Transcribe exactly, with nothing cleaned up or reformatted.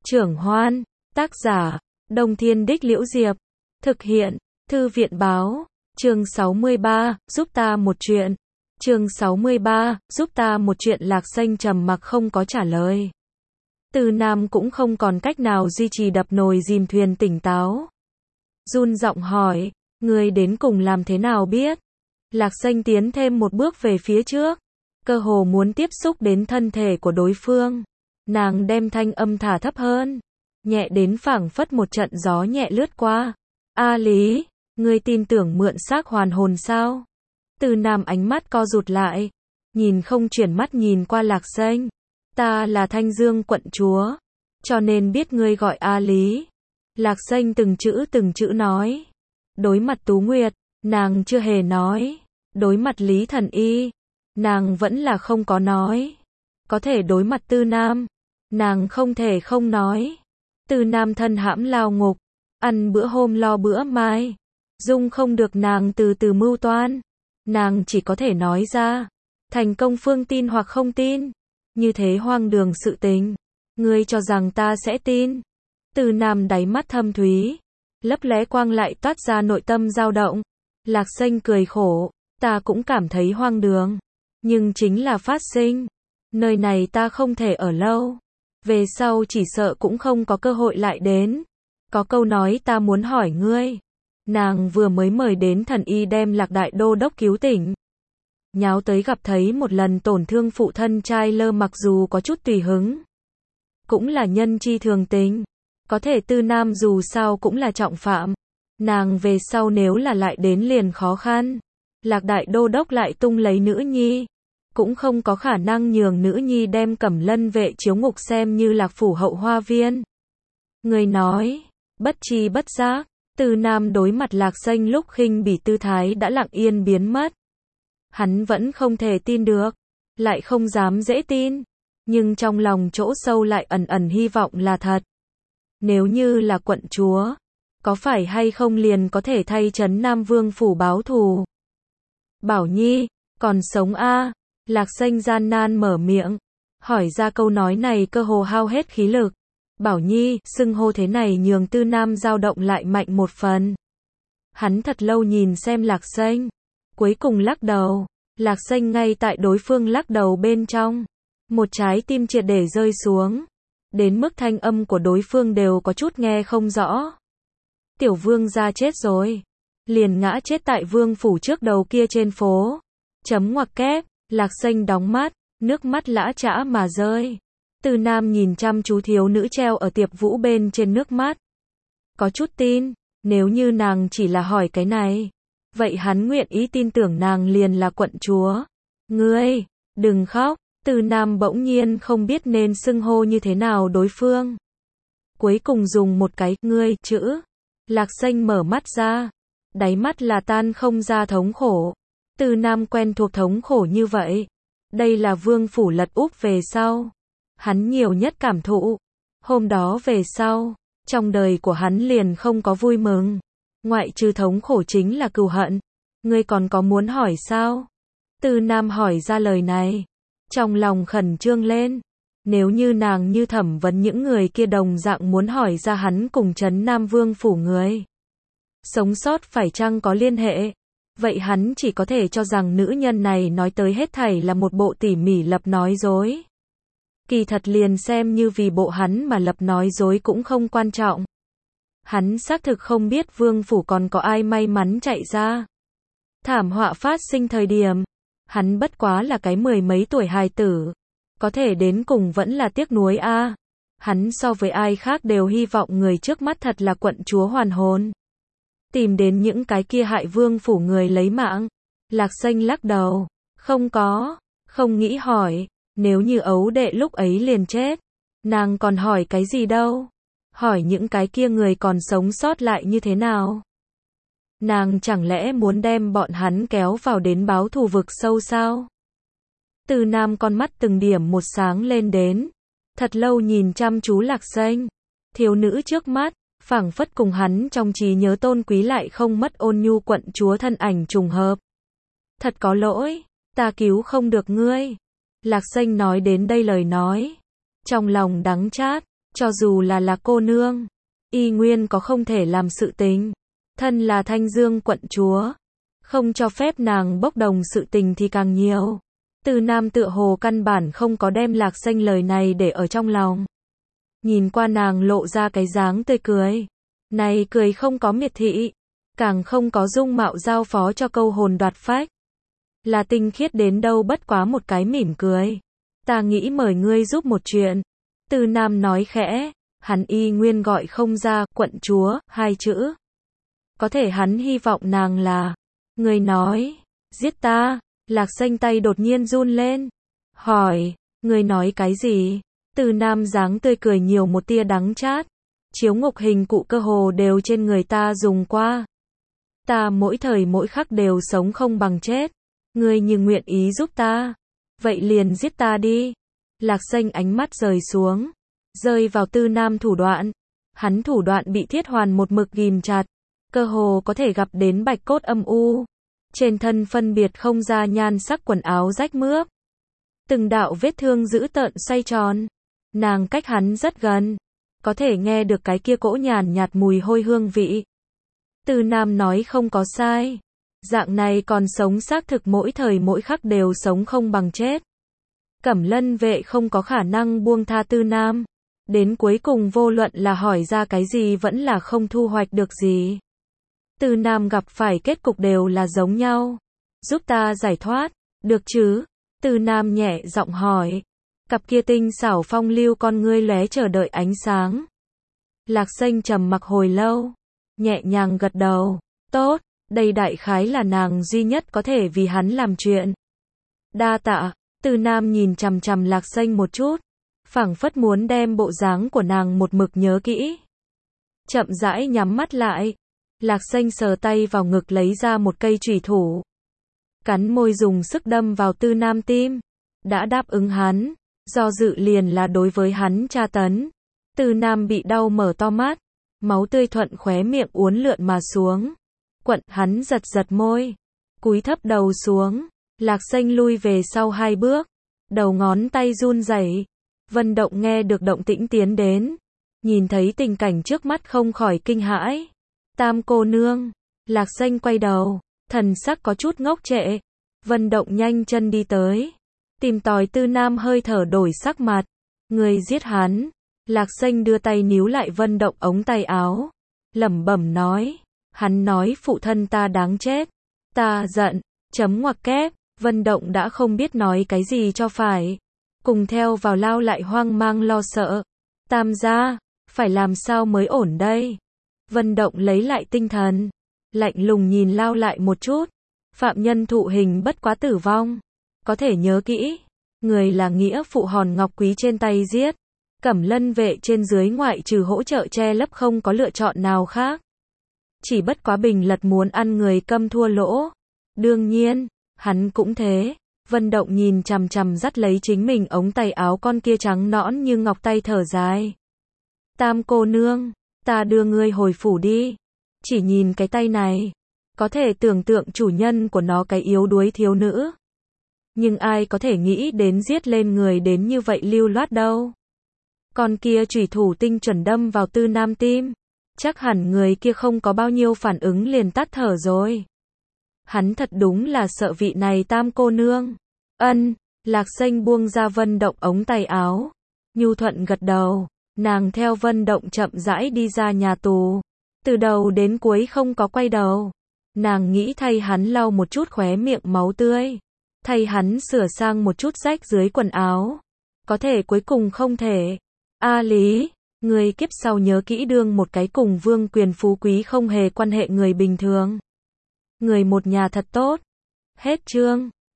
Trưởng Hoan, tác giả, Đông Thiên Đích Liễu Diệp, thực hiện, Thư viện Báo, chương sáu mươi ba, giúp ta một chuyện. Chương sáu mươi ba, giúp ta một chuyện. Lạc Xanh trầm mặc không có trả lời. Từ Nam cũng không còn cách nào duy trì đập nồi dìm thuyền tỉnh táo. Run giọng hỏi, ngươi đến cùng làm thế nào biết? Lạc Xanh tiến thêm một bước về phía trước, cơ hồ muốn tiếp xúc đến thân thể của đối phương. Nàng đem thanh âm thả thấp hơn, nhẹ đến phảng phất một trận gió nhẹ lướt qua. A Lý, ngươi tin tưởng mượn xác hoàn hồn sao? Từ Nam ánh mắt co rụt lại, nhìn không chuyển mắt nhìn qua Lạc Xanh. Ta là Thanh Dương quận chúa, cho nên biết ngươi gọi A Lý. Lạc Xanh từng chữ từng chữ nói. Đối mặt Tú Nguyệt, nàng chưa hề nói. Đối mặt Lý Thần Y, nàng vẫn là không có nói. Có thể đối mặt Tư Nam, nàng không thể không nói. Tư Nam thân hãm lao ngục, ăn bữa hôm lo bữa mai, dung không được nàng từ từ mưu toan. Nàng chỉ có thể nói ra, thành công phương tin hoặc không tin. Như thế hoang đường sự tình, ngươi cho rằng ta sẽ tin? Tư Nam đáy mắt thâm thúy, lấp lé quang lại toát ra nội tâm dao động. Lạc Xanh cười khổ, ta cũng cảm thấy hoang đường, nhưng chính là phát sinh. Nơi này ta không thể ở lâu, về sau chỉ sợ cũng không có cơ hội lại đến. Có câu nói ta muốn hỏi ngươi. Nàng vừa mới mời đến thần y đem Lạc đại đô đốc cứu tỉnh. Nháo tới gặp thấy một lần tổn thương phụ thân trai lơ, mặc dù có chút tùy hứng, cũng là nhân chi thường tình. Có thể Tư Nam dù sao cũng là trọng phạm, nàng về sau nếu là lại đến liền khó khăn. Lạc đại đô đốc lại tung lấy nữ nhi, cũng không có khả năng nhường nữ nhi đem Cẩm Lân vệ chiếu ngục xem như Lạc phủ hậu hoa viên. Người nói, bất tri bất giác, Tư Nam đối mặt Lạc Xanh lúc khinh bỉ tư thái đã lặng yên biến mất. Hắn vẫn không thể tin được, lại không dám dễ tin, nhưng trong lòng chỗ sâu lại ẩn ẩn hy vọng là thật. Nếu như là quận chúa, có phải hay không liền có thể thay trấn Nam Vương phủ báo thù? Bảo Nhi, còn sống a? À? Lạc Xanh gian nan mở miệng, hỏi ra câu nói này cơ hồ hao hết khí lực. Bảo Nhi, xưng hô thế này nhường Tư Nam dao động lại mạnh một phần. Hắn thật lâu nhìn xem Lạc Xanh, cuối cùng lắc đầu. Lạc Xanh ngay tại đối phương lắc đầu bên trong, một trái tim triệt để rơi xuống, đến mức thanh âm của đối phương đều có chút nghe không rõ. Tiểu vương gia chết rồi, liền ngã chết tại vương phủ trước đầu kia trên phố. Chấm ngoặc kép. Lạc Xanh đóng mắt, nước mắt lã chã mà rơi. Tư Nam nhìn chăm chú thiếu nữ treo ở tiệp vũ bên trên nước mắt. Có chút tin, nếu như nàng chỉ là hỏi cái này, vậy hắn nguyện ý tin tưởng nàng liền là quận chúa. Ngươi, đừng khóc. Tư Nam bỗng nhiên không biết nên xưng hô như thế nào đối phương. Cuối cùng dùng một cái, ngươi, chữ. Lạc Xanh mở mắt ra, đáy mắt là tan không ra thống khổ. Tư Nam quen thuộc thống khổ như vậy. Đây là vương phủ lật úp về sau, hắn nhiều nhất cảm thụ. Hôm đó về sau, trong đời của hắn liền không có vui mừng. Ngoại trừ thống khổ chính là cừu hận. Ngươi còn có muốn hỏi sao? Tư Nam hỏi ra lời này, trong lòng khẩn trương lên. Nếu như nàng như thẩm vấn những người kia đồng dạng muốn hỏi ra hắn cùng trấn Nam Vương phủ người sống sót phải chăng có liên hệ, vậy hắn chỉ có thể cho rằng nữ nhân này nói tới hết thảy là một bộ tỉ mỉ lập nói dối. Kỳ thật liền xem như vì bộ hắn mà lập nói dối cũng không quan trọng. Hắn xác thực không biết vương phủ còn có ai may mắn chạy ra. Thảm họa phát sinh thời điểm, hắn bất quá là cái mười mấy tuổi hài tử, có thể đến cùng vẫn là tiếc nuối a. À. Hắn so với ai khác đều hy vọng người trước mắt thật là quận chúa hoàn hồn, tìm đến những cái kia hại vương phủ người lấy mạng. Lạc Xanh lắc đầu, không có, không nghĩ hỏi. Nếu như ấu đệ lúc ấy liền chết, nàng còn hỏi cái gì đâu? Hỏi những cái kia người còn sống sót lại như thế nào? Nàng chẳng lẽ muốn đem bọn hắn kéo vào đến báo thù vực sâu sao? Tư Nam con mắt từng điểm một sáng lên đến, thật lâu nhìn chăm chú Lạc Xanh. Thiếu nữ trước mắt, phảng phất cùng hắn trong trí nhớ tôn quý lại không mất ôn nhu quận chúa thân ảnh trùng hợp. Thật có lỗi, ta cứu không được ngươi. Lạc Xanh nói đến đây lời nói, trong lòng đắng chát, Cho dù là là cô nương, y nguyên có không thể làm sự tình. Thân là Thanh Dương quận chúa, không cho phép nàng bốc đồng sự tình thì càng nhiều. Từ Nam tựa hồ căn bản không có đem Lạc Xanh lời này để ở trong lòng. Nhìn qua nàng lộ ra cái dáng tươi cười. Này cười không có miệt thị, càng không có dung mạo giao phó cho câu hồn đoạt phách. Là tinh khiết đến đâu bất quá một cái mỉm cười. Ta nghĩ mời ngươi giúp một chuyện. Từ Nam nói khẽ, hắn y nguyên gọi không ra quận chúa hai chữ. Có thể hắn hy vọng nàng là, người nói, giết ta. Lạc Xanh tay đột nhiên run lên, hỏi, người nói cái gì? Từ Nam dáng tươi cười nhiều một tia đắng chát, chiếu ngục hình cụ cơ hồ đều trên người ta dùng qua. Ta mỗi thời mỗi khắc đều sống không bằng chết, ngươi như nguyện ý giúp ta, vậy liền giết ta đi. Lạc Xanh ánh mắt rời xuống, rơi vào Từ Nam thủ đoạn, hắn thủ đoạn bị thiết hoàn một mực ghìm chặt, cơ hồ có thể gặp đến bạch cốt âm u. Trên thân phân biệt không ra nhan sắc quần áo rách mướp. Từng đạo vết thương dữ tợn xoay tròn. Nàng cách hắn rất gần. Có thể nghe được cái kia cỗ nhàn nhạt mùi hôi hương vị. Từ Nam nói không có sai. Dạng này còn sống xác thực mỗi thời mỗi khắc đều sống không bằng chết. Cẩm Lân vệ không có khả năng buông tha Từ Nam. Đến cuối cùng vô luận là hỏi ra cái gì vẫn là không thu hoạch được gì. Từ Nam gặp phải kết cục đều là giống nhau. Giúp ta giải thoát, được chứ? Từ Nam nhẹ giọng hỏi. Cặp kia tinh xảo phong lưu con ngươi lóe chờ đợi ánh sáng. Lạc Xanh trầm mặc hồi lâu, nhẹ nhàng gật đầu. Tốt, đây đại khái là nàng duy nhất có thể vì hắn làm chuyện. Đa tạ. Từ Nam nhìn chằm chằm Lạc Xanh một chút, phảng phất muốn đem bộ dáng của nàng một mực nhớ kỹ. Chậm rãi nhắm mắt lại. Lạc Xanh sờ tay vào ngực lấy ra một cây chủy thủ. Cắn môi dùng sức đâm vào Từ Nam tim. Đã đáp ứng hắn, do dự liền là đối với hắn tra tấn. Từ Nam bị đau mở to mắt, máu tươi thuận khóe miệng uốn lượn mà xuống. Quận hắn giật giật môi, cúi thấp đầu xuống. Lạc Xanh lui về sau hai bước, đầu ngón tay run rẩy. Vân Động nghe được động tĩnh tiến đến, nhìn thấy tình cảnh trước mắt không khỏi kinh hãi. Tam cô nương. Lạc Xanh quay đầu, thần sắc có chút ngốc trệ. Vân Động nhanh chân đi tới, tìm tòi Từ Nam hơi thở đổi sắc mặt. Người giết hắn. Lạc Xanh đưa tay níu lại Vân Động ống tay áo, lẩm bẩm nói, hắn nói phụ thân ta đáng chết. Ta giận, chấm ngoặc kép. Vân Động đã không biết nói cái gì cho phải, cùng theo vào lao lại hoang mang lo sợ. Tam gia, phải làm sao mới ổn đây? Vân Động lấy lại tinh thần, lạnh lùng nhìn lao lại một chút. Phạm nhân thụ hình bất quá tử vong, có thể nhớ kỹ, người là nghĩa phụ Hòn Ngọc Quý trên tay giết. Cẩm Lân vệ trên dưới ngoại trừ hỗ trợ che lấp không có lựa chọn nào khác. Chỉ bất quá Bình Lật muốn ăn người câm thua lỗ. Đương nhiên, hắn cũng thế. Vân Động nhìn chằm chằm dắt lấy chính mình ống tay áo con kia trắng nõn như ngọc tay thở dài. Tam cô nương, ta đưa ngươi hồi phủ đi. Chỉ nhìn cái tay này, có thể tưởng tượng chủ nhân của nó cái yếu đuối thiếu nữ. Nhưng ai có thể nghĩ đến giết lên người đến như vậy lưu loát đâu. Con kia chủy thủ tinh chuẩn đâm vào Từ Nam tim. Chắc hẳn người kia không có bao nhiêu phản ứng liền tắt thở rồi. Hắn thật đúng là sợ vị này tam cô nương. Ân. Lạc Xanh buông ra Vân Động ống tay áo, nhu thuận gật đầu. Nàng theo Vân Động chậm rãi đi ra nhà tù, từ đầu đến cuối không có quay đầu. Nàng nghĩ thay hắn lau một chút khóe miệng máu tươi, thay hắn sửa sang một chút rách dưới quần áo. Có thể cuối cùng không thể. A Lý, người kiếp sau nhớ kỹ đương một cái cùng vương quyền phú quý không hề quan hệ người bình thường. Người một nhà thật tốt. Hết chương.